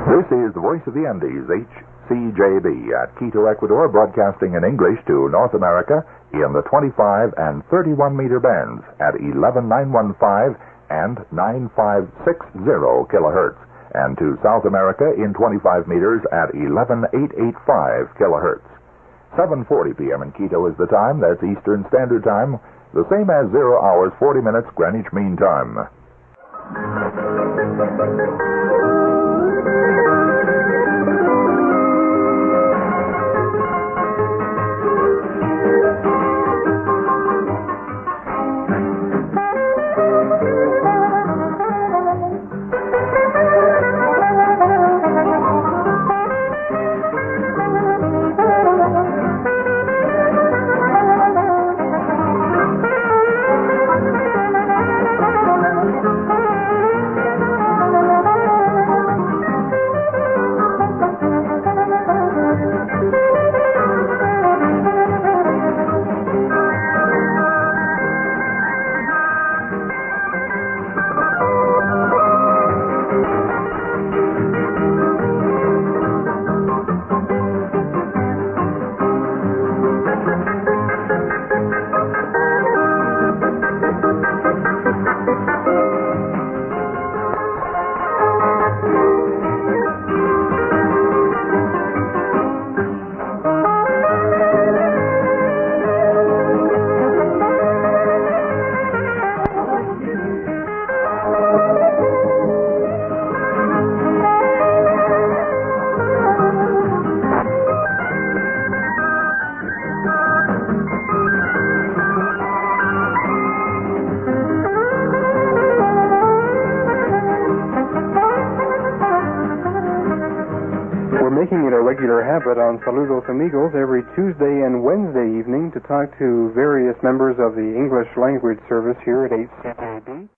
This is the Voice of the Andes, HCJB, at Quito, Ecuador, broadcasting in English to North America in the 25 and 31 meter bands at 11,915 and 9560 kilohertz, and to South America in 25 meters at 11,885 kilohertz. 7:40 p.m. in Quito is the time. That's Eastern Standard Time, the same as 0 hours 40 minutes Greenwich Mean Time. Making it a regular habit on Saludos Amigos every Tuesday and Wednesday evening to talk to various members of the English language service here at HCJB.